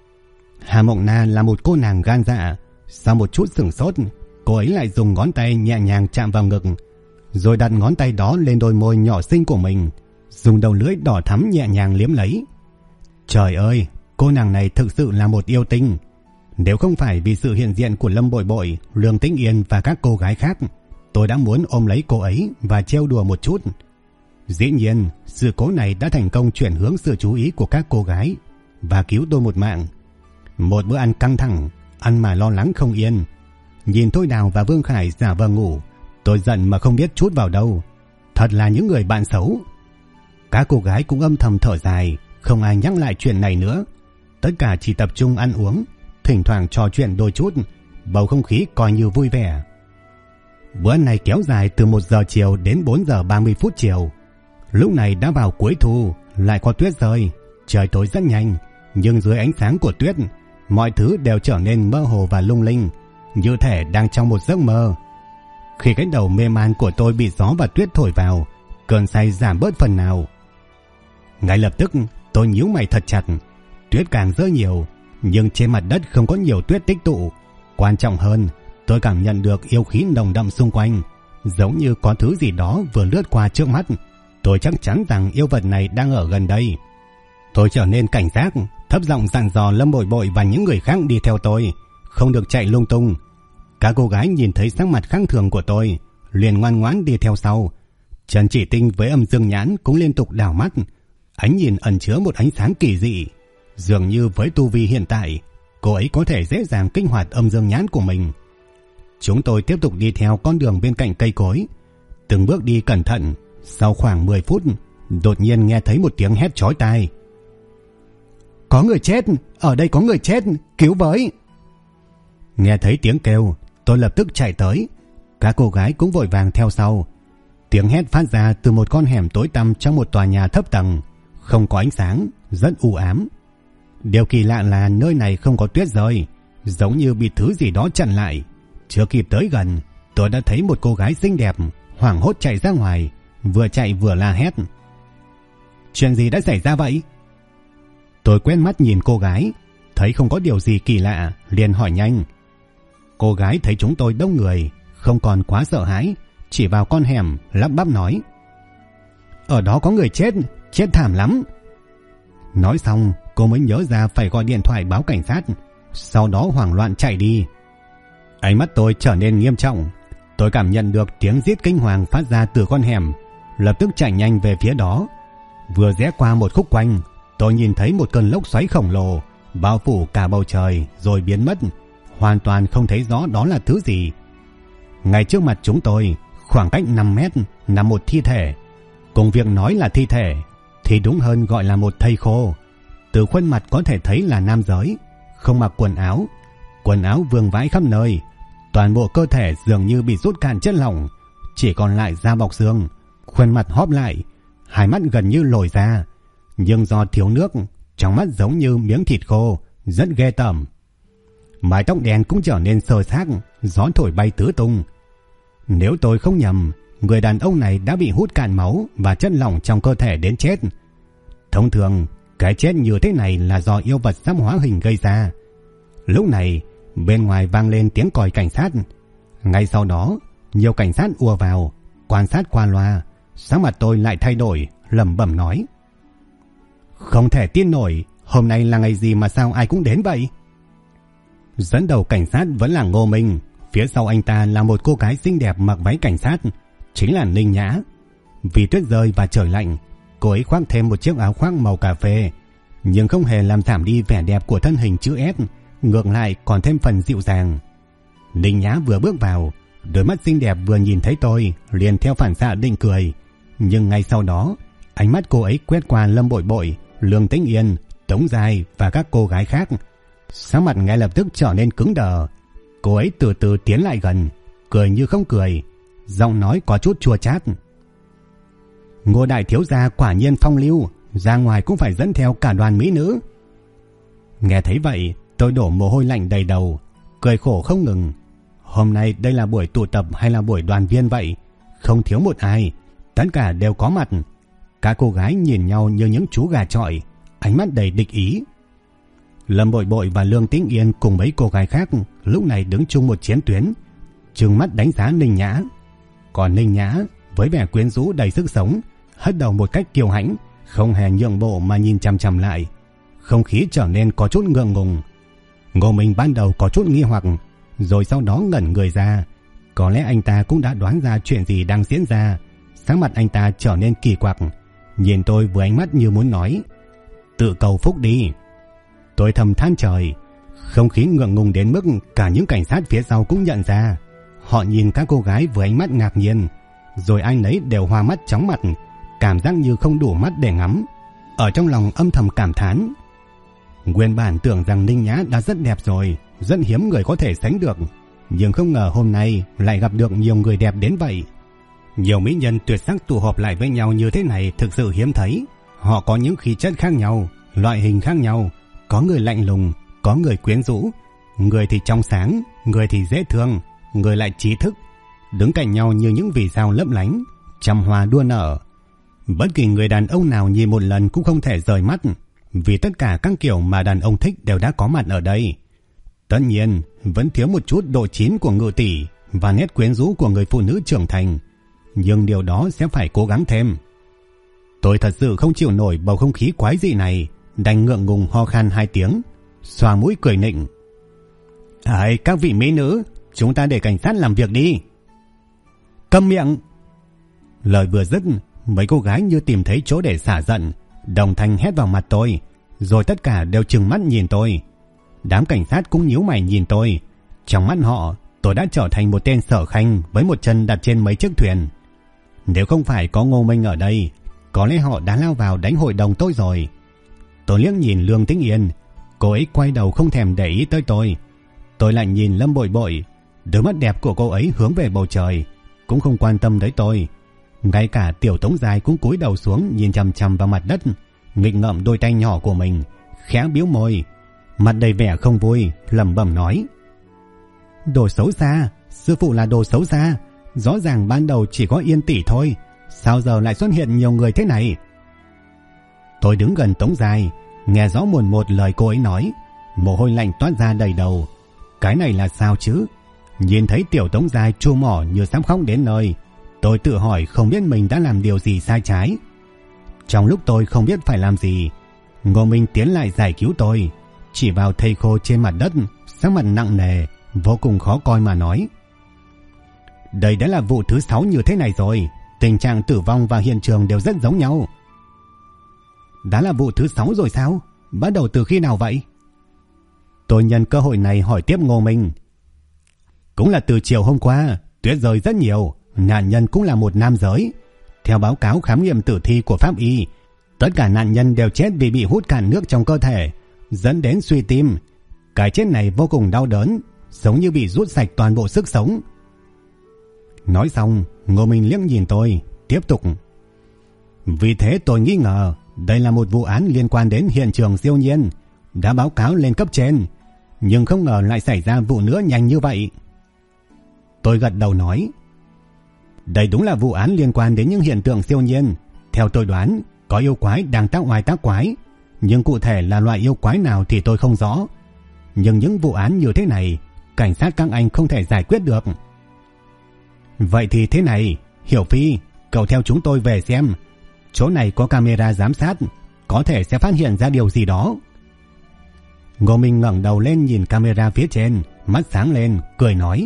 Hà Mộng Na là một cô nàng gan dạ. Sau một chút sửng sốt, cô ấy lại dùng ngón tay nhẹ nhàng chạm vào ngực, rồi đặt ngón tay đó lên đôi môi nhỏ xinh của mình, dùng đầu lưỡi đỏ thắm nhẹ nhàng liếm lấy. Trời ơi, cô nàng này thực sự là một yêu tinh. Nếu không phải vì sự hiện diện của Lâm Bội Bội, Lương Tĩnh Yên và các cô gái khác, tôi đã muốn ôm lấy cô ấy và trêu đùa một chút. Dĩ nhiên, sự cố này đã thành công chuyển hướng sự chú ý của các cô gái và cứu tôi một mạng. Một bữa ăn căng thẳng, ăn mà lo lắng không yên. Nhìn Thôi Đào và Vương Khải giả vờ ngủ, tôi giận mà không biết trút vào đâu. Thật là những người bạn xấu. Các cô gái cũng âm thầm thở dài, không ai nhắc lại chuyện này nữa. Tất cả chỉ tập trung ăn uống, thỉnh thoảng trò chuyện đôi chút, bầu không khí coi như vui vẻ. Bữa ăn này kéo dài từ 1 giờ chiều đến 4 giờ 30 phút chiều. Lúc này đã vào cuối thu, lại có tuyết rơi, trời tối rất nhanh, nhưng dưới ánh sáng của tuyết, mọi thứ đều trở nên mơ hồ và lung linh, như thể đang trong một giấc mơ. Khi cái đầu mê man của tôi bị gió và tuyết thổi vào, cơn say giảm bớt phần nào. Ngay lập tức tôi nhíu mày thật chặt. Tuyết càng rơi nhiều, nhưng trên mặt đất không có nhiều tuyết tích tụ. Quan trọng hơn, tôi cảm nhận được yêu khí nồng đậm xung quanh, giống như có thứ gì đó vừa lướt qua trước mắt. Tôi chắc chắn rằng yêu vật này đang ở gần đây. Tôi trở nên cảnh giác, thấp giọng dặn dò Lâm Bội Bội và những người khác đi theo tôi, không được chạy lung tung. Các cô gái nhìn thấy sắc mặt khác thường của tôi, liền ngoan ngoãn đi theo sau. Trần Chỉ Tinh với Âm Dương Nhãn cũng liên tục đảo mắt, ánh nhìn ẩn chứa một ánh sáng kỳ dị. Dường như với tu vi hiện tại, cô ấy có thể dễ dàng kích hoạt Âm Dương Nhãn của mình. Chúng tôi tiếp tục đi theo con đường bên cạnh cây cối, từng bước đi cẩn thận. Sau khoảng 10 phút, đột nhiên nghe thấy một tiếng hét chói tai. Có người chết, ở đây có người chết, cứu với. Nghe thấy tiếng kêu, tôi lập tức chạy tới. Các cô gái cũng vội vàng theo sau. Tiếng hét phát ra từ một con hẻm tối tăm trong một tòa nhà thấp tầng, không có ánh sáng, rất u ám. Điều kỳ lạ là nơi này không có tuyết rơi, giống như bị thứ gì đó chặn lại. Chưa kịp tới gần, tôi đã thấy một cô gái xinh đẹp hoảng hốt chạy ra ngoài, vừa chạy vừa la hét. Chuyện gì đã xảy ra vậy? Tôi quét mắt nhìn cô gái, thấy không có điều gì kỳ lạ, liền hỏi nhanh. Cô gái thấy chúng tôi đông người, không còn quá sợ hãi, chỉ vào con hẻm lắp bắp nói. Ở đó có người chết, chết thảm lắm. Nói xong, cô mới nhớ ra phải gọi điện thoại báo cảnh sát, sau đó hoảng loạn chạy đi. Ánh mắt tôi trở nên nghiêm trọng. Tôi cảm nhận được tiếng rít kinh hoàng phát ra từ con hẻm, lập tức chạy nhanh về phía đó. Vừa rẽ qua một khúc quanh, tôi nhìn thấy một cơn lốc xoáy khổng lồ bao phủ cả bầu trời rồi biến mất, hoàn toàn không thấy rõ đó là thứ gì. Ngay trước mặt chúng tôi, khoảng cách 5 mét, nằm một thi thể. Cùng việc nói là thi thể thì đúng hơn gọi là một thây khô. Từ khuôn mặt có thể thấy là nam giới, không mặc quần áo vương vãi khắp nơi. Toàn bộ cơ thể dường như bị rút cạn chất lỏng, chỉ còn lại da bọc xương. Khuôn mặt hóp lại, hai mắt gần như lồi ra, nhưng do thiếu nước, trong mắt giống như miếng thịt khô, rất ghê tởm. Mái tóc đen cũng trở nên xơ xác, gió thổi bay tứ tung. Nếu tôi không nhầm, người đàn ông này đã bị hút cạn máu và chất lỏng trong cơ thể đến chết. Thông thường, cái chết như thế này là do yêu vật sắp hóa hình gây ra. Lúc này, bên ngoài vang lên tiếng còi cảnh sát. Ngay sau đó, nhiều cảnh sát ùa vào, quan sát qua loa. Sắc mặt tôi lại thay đổi, lẩm bẩm nói. Không thể tin nổi, hôm nay là ngày gì mà sao ai cũng đến vậy? Dẫn đầu cảnh sát vẫn là Ngô Minh, phía sau anh ta là một cô gái xinh đẹp mặc váy cảnh sát, chính là Ninh Nhã. Vì tuyết rơi và trời lạnh, cô ấy khoác thêm một chiếc áo khoác màu cà phê, nhưng không hề làm giảm đi vẻ đẹp của thân hình chữ S, ngược lại còn thêm phần dịu dàng. Ninh Nhã vừa bước vào, đôi mắt xinh đẹp vừa nhìn thấy tôi liền theo phản xạ định cười, nhưng ngay sau đó ánh mắt cô ấy quét qua Lâm Bội Bội, Lương Tĩnh Yên, Tống Giai và các cô gái khác. Sắc mặt ngay lập tức trở nên cứng đờ. Cô ấy từ từ tiến lại gần, cười như không cười, giọng nói có chút chua chát. Ngô đại thiếu gia quả nhiên phong lưu, ra ngoài cũng phải dẫn theo cả đoàn mỹ nữ. Nghe thấy vậy, tôi đổ mồ hôi lạnh đầy đầu, cười khổ không ngừng. Hôm nay đây là buổi tụ tập hay là buổi đoàn viên vậy? Không thiếu một ai, tất cả đều có mặt. Các cô gái nhìn nhau như những chú gà chọi, ánh mắt đầy địch ý. Lâm Bội Bội và Lương Tĩnh Yên cùng mấy cô gái khác lúc này đứng chung một chiến tuyến, trừng mắt đánh giá Ninh Nhã. Còn Ninh Nhã với vẻ quyến rũ đầy sức sống, hất đầu một cách kiêu hãnh, không hề nhượng bộ mà nhìn chằm chằm lại. Không khí trở nên có chút ngượng ngùng. Ngô Minh ban đầu có chút nghi hoặc, rồi sau đó ngẩn người ra. Có lẽ anh ta cũng đã đoán ra chuyện gì đang diễn ra. Sắc mặt anh ta trở nên kỳ quặc, nhìn tôi với ánh mắt như muốn nói: tự cầu phúc đi. Tôi thầm than trời, không khí ngượng ngùng đến mức cả những cảnh sát phía sau cũng nhận ra. Họ nhìn các cô gái với ánh mắt ngạc nhiên, rồi ai nấy đều hoa mắt chóng mặt, cảm giác như không đủ mắt để ngắm. Ở trong lòng âm thầm cảm thán. Nguyên bản tưởng rằng Ninh Nhã đã rất đẹp rồi, rất hiếm người có thể sánh được, nhưng không ngờ hôm nay lại gặp được nhiều người đẹp đến vậy. Nhiều mỹ nhân tuyệt sắc tụ họp lại với nhau như thế này thực sự hiếm thấy. Họ có những khí chất khác nhau, loại hình khác nhau, có người lạnh lùng, có người quyến rũ, người thì trong sáng, người thì dễ thương, người lại trí thức, đứng cạnh nhau như những vì sao lấp lánh, trăm hoa đua nở. Bất kỳ người đàn ông nào nhìn một lần cũng không thể rời mắt, vì tất cả các kiểu mà đàn ông thích đều đã có mặt ở đây. Tất nhiên, vẫn thiếu một chút độ chín của ngự tỷ và nét quyến rũ của người phụ nữ trưởng thành, nhưng điều đó sẽ phải cố gắng thêm. Tôi thật sự không chịu nổi bầu không khí quái dị này, đành ngượng ngùng ho khan 2 tiếng, xoa mũi cười nịnh. Các vị mỹ nữ, chúng ta để cảnh sát làm việc đi. Câm miệng! Lời vừa dứt, mấy cô gái như tìm thấy chỗ để xả giận, đồng thanh hét vào mặt tôi, rồi tất cả đều trừng mắt nhìn tôi. Đám cảnh sát cũng nhíu mày nhìn tôi. Trong mắt họ, tôi đã trở thành một tên sở khanh với một chân đặt trên mấy chiếc thuyền. Nếu không phải có Ngô Minh ở đây, có lẽ họ đã lao vào đánh hội đồng tôi rồi. Tôi liếc nhìn Lương Tĩnh Yên, cô ấy quay đầu không thèm để ý tới tôi. Tôi lại nhìn Lâm Bội Bội, đôi mắt đẹp của cô ấy hướng về bầu trời, cũng không quan tâm tới tôi. Ngay cả Tiểu Tống Giai cũng cúi đầu xuống nhìn chằm chằm vào mặt đất, nghịch ngợm đôi tay nhỏ của mình, khẽ bĩu môi, mặt đầy vẻ không vui, lẩm bẩm nói: Đồ xấu xa, sư phụ là đồ xấu xa, rõ ràng ban đầu chỉ có Yên tỷ thôi, sao giờ lại xuất hiện nhiều người thế này? Tôi đứng gần Tống Giai, nghe rõ mồn một lời cô ấy nói, mồ hôi lạnh toát ra đầy đầu. Cái này là sao chứ? Nhìn thấy Tiểu Tống Giai chu mỏ như sắp khóc đến nơi, tôi tự hỏi không biết mình đã làm điều gì sai trái. Trong lúc tôi không biết phải làm gì, Ngô Minh tiến lại giải cứu tôi, chỉ vào thây khô trên mặt đất, sắc mặt nặng nề, vô cùng khó coi mà nói: Đây đã là vụ thứ 6 như thế này rồi, tình trạng tử vong và hiện trường đều rất giống nhau. Đã là vụ thứ 6 rồi sao? Bắt đầu từ khi nào vậy? Tôi nhân cơ hội này hỏi tiếp Ngô Minh. Cũng là từ chiều hôm qua, tuyết rơi rất nhiều, nạn nhân cũng là một nam giới. Theo báo cáo khám nghiệm tử thi của pháp y, tất cả nạn nhân đều chết vì bị hút cạn nước trong cơ thể, dẫn đến suy tim. Cái chết này vô cùng đau đớn, giống như bị rút sạch toàn bộ sức sống. Nói xong, Ngô Minh liếc nhìn tôi, tiếp tục: Vì thế tôi nghi ngờ đây là một vụ án liên quan đến hiện trường siêu nhiên, đã báo cáo lên cấp trên, nhưng không ngờ lại xảy ra vụ nữa nhanh như vậy. Tôi gật đầu nói: Đây đúng là vụ án liên quan đến những hiện tượng siêu nhiên. Theo tôi đoán, có yêu quái đang tác oai tác quái, nhưng cụ thể là loại yêu quái nào thì tôi không rõ. Nhưng những vụ án như thế này, cảnh sát các anh không thể giải quyết được. Vậy thì thế này, Hiểu Phi, cậu theo chúng tôi về xem. Chỗ này có camera giám sát, có thể sẽ phát hiện ra điều gì đó. Ngô Minh ngẩng đầu lên nhìn camera phía trên, mắt sáng lên, cười nói: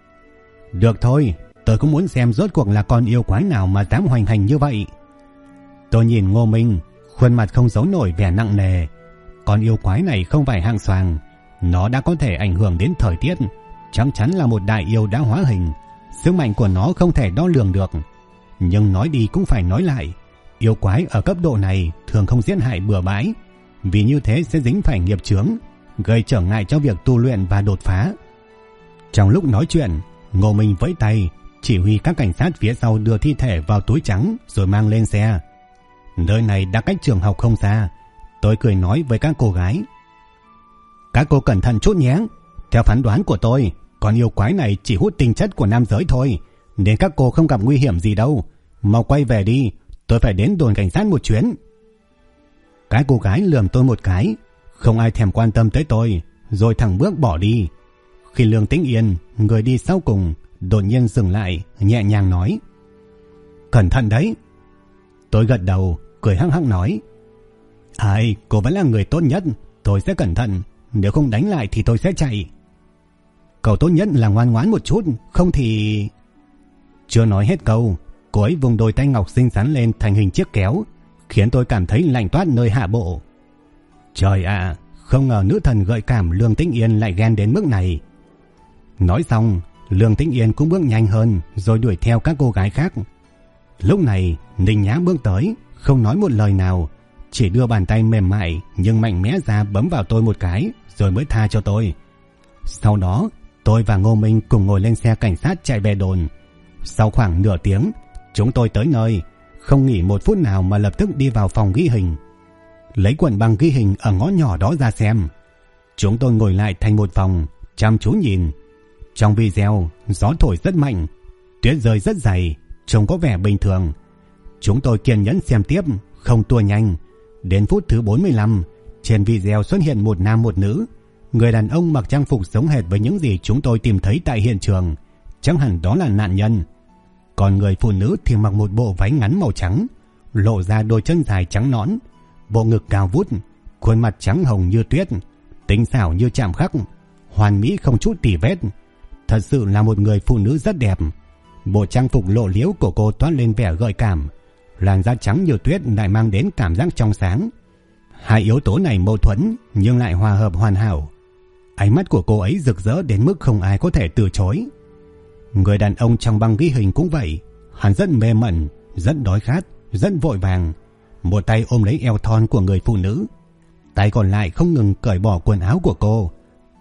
Được thôi, tôi cũng muốn xem rốt cuộc là con yêu quái nào mà dám hoành hành như vậy. Tôi nhìn Ngô Minh, khuôn mặt không giấu nổi vẻ nặng nề. Con yêu quái này không phải hạng xoàng, nó đã có thể ảnh hưởng đến thời tiết, chắc chắn là một đại yêu đã hóa hình. Sức mạnh của nó không thể đo lường được. Nhưng nói đi cũng phải nói lại, yêu quái ở cấp độ này thường không giết hại bừa bãi, vì như thế sẽ dính phải nghiệp chướng, gây trở ngại cho việc tu luyện và đột phá. Trong lúc nói chuyện, Ngô Minh vẫy tay, chỉ huy các cảnh sát phía sau đưa thi thể vào túi trắng rồi mang lên xe. Nơi này đã cách trường học không xa. Tôi cười nói với các cô gái: Các cô cẩn thận chút nhé. Theo phán đoán của tôi, con yêu quái này chỉ hút tinh chất của nam giới thôi, nên các cô không gặp nguy hiểm gì đâu. Mau quay về đi, tôi phải đến đồn cảnh sát một chuyến. Các cô gái lườm tôi một cái, không ai thèm quan tâm tới tôi, rồi thẳng bước bỏ đi. Khi Lương Tĩnh Yên, người đi sau cùng, đột nhiên dừng lại, nhẹ nhàng nói: Cẩn thận đấy. Tôi gật đầu, cười hắc hắc nói: Ai, cô vẫn là người tốt nhất, tôi sẽ cẩn thận, nếu không đánh lại thì tôi sẽ chạy. Cậu tốt nhất là ngoan ngoãn một chút, không thì... Chưa nói hết câu, cô ấy vùng đôi tay ngọc xinh xắn lên thành hình chiếc kéo, khiến tôi cảm thấy lạnh toát nơi hạ bộ. Trời ạ, không ngờ nữ thần gợi cảm Lương Tĩnh Yên lại ghen đến mức này. Nói xong, Lương Tĩnh Yên cũng bước nhanh hơn rồi đuổi theo các cô gái khác. Lúc này, Ninh Nhã bước tới, không nói một lời nào, chỉ đưa bàn tay mềm mại nhưng mạnh mẽ ra bấm vào tôi một cái rồi mới tha cho tôi. Sau đó, tôi và Ngô Minh cùng ngồi lên xe cảnh sát chạy về đồn. Sau khoảng nửa tiếng, chúng tôi tới nơi, không nghỉ một phút nào mà lập tức đi vào phòng ghi hình. Lấy cuộn băng ghi hình ở ngõ nhỏ đó ra xem. Chúng tôi ngồi lại thành một phòng, chăm chú nhìn. Trong video, gió thổi rất mạnh, tuyết rơi rất dày, trông có vẻ bình thường. Chúng tôi kiên nhẫn xem tiếp, không tua nhanh. Đến phút thứ 45, trên video xuất hiện một nam một nữ. Người đàn ông mặc trang phục giống hệt với những gì chúng tôi tìm thấy tại hiện trường, chắc hẳn đó là nạn nhân. Còn người phụ nữ thì mặc một bộ váy ngắn màu trắng, lộ ra đôi chân dài trắng nõn, bộ ngực cao vút, khuôn mặt trắng hồng như tuyết, tinh xảo như chạm khắc, hoàn mỹ không chút tì vết. Thật sự là một người phụ nữ rất đẹp. Bộ trang phục lộ liễu của cô toát lên vẻ gợi cảm, làn da trắng như tuyết lại mang đến cảm giác trong sáng. Hai yếu tố này mâu thuẫn nhưng lại hòa hợp hoàn hảo. Ánh mắt của cô ấy rực rỡ đến mức không ai có thể từ chối. Người đàn ông trong băng ghi hình cũng vậy, hắn rất mê mẩn, rất đói khát, rất vội vàng. Một tay ôm lấy eo thon của người phụ nữ, tay còn lại không ngừng cởi bỏ quần áo của cô.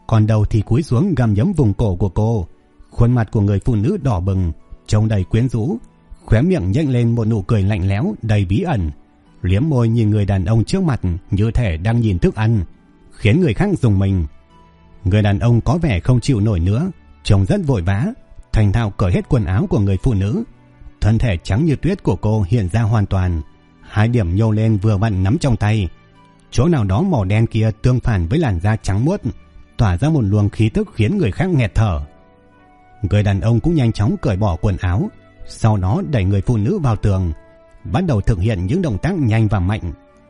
còn đầu thì cúi xuống gặm nhấm vùng cổ của cô. Khuôn mặt của người phụ nữ đỏ bừng, trông đầy quyến rũ, khóe miệng nhếch lên một nụ cười lạnh lẽo đầy bí ẩn, liếm môi nhìn người đàn ông trước mặt như thể đang nhìn thức ăn, khiến người khác rùng mình. Người đàn ông có vẻ không chịu nổi nữa, trông rất vội vã, thành thạo cởi hết quần áo của người phụ nữ. Thân thể trắng như tuyết của cô hiện ra hoàn toàn, hai điểm nhô lên vừa vặn nắm trong tay. Chỗ nào đó màu đen kia tương phản với làn da trắng muốt, tỏa ra một luồng khí tức khiến người khác nghẹt thở. Người đàn ông cũng nhanh chóng cởi bỏ quần áo, sau đó đẩy người phụ nữ vào tường, bắt đầu thực hiện những động tác nhanh và mạnh.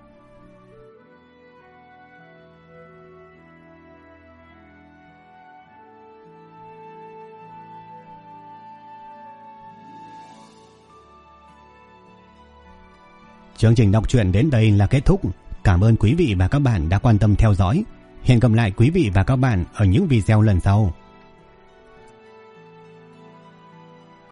Chương trình đọc truyện đến đây là kết thúc. Cảm ơn quý vị và các bạn đã quan tâm theo dõi. Hẹn gặp lại quý vị và các bạn ở những video lần sau.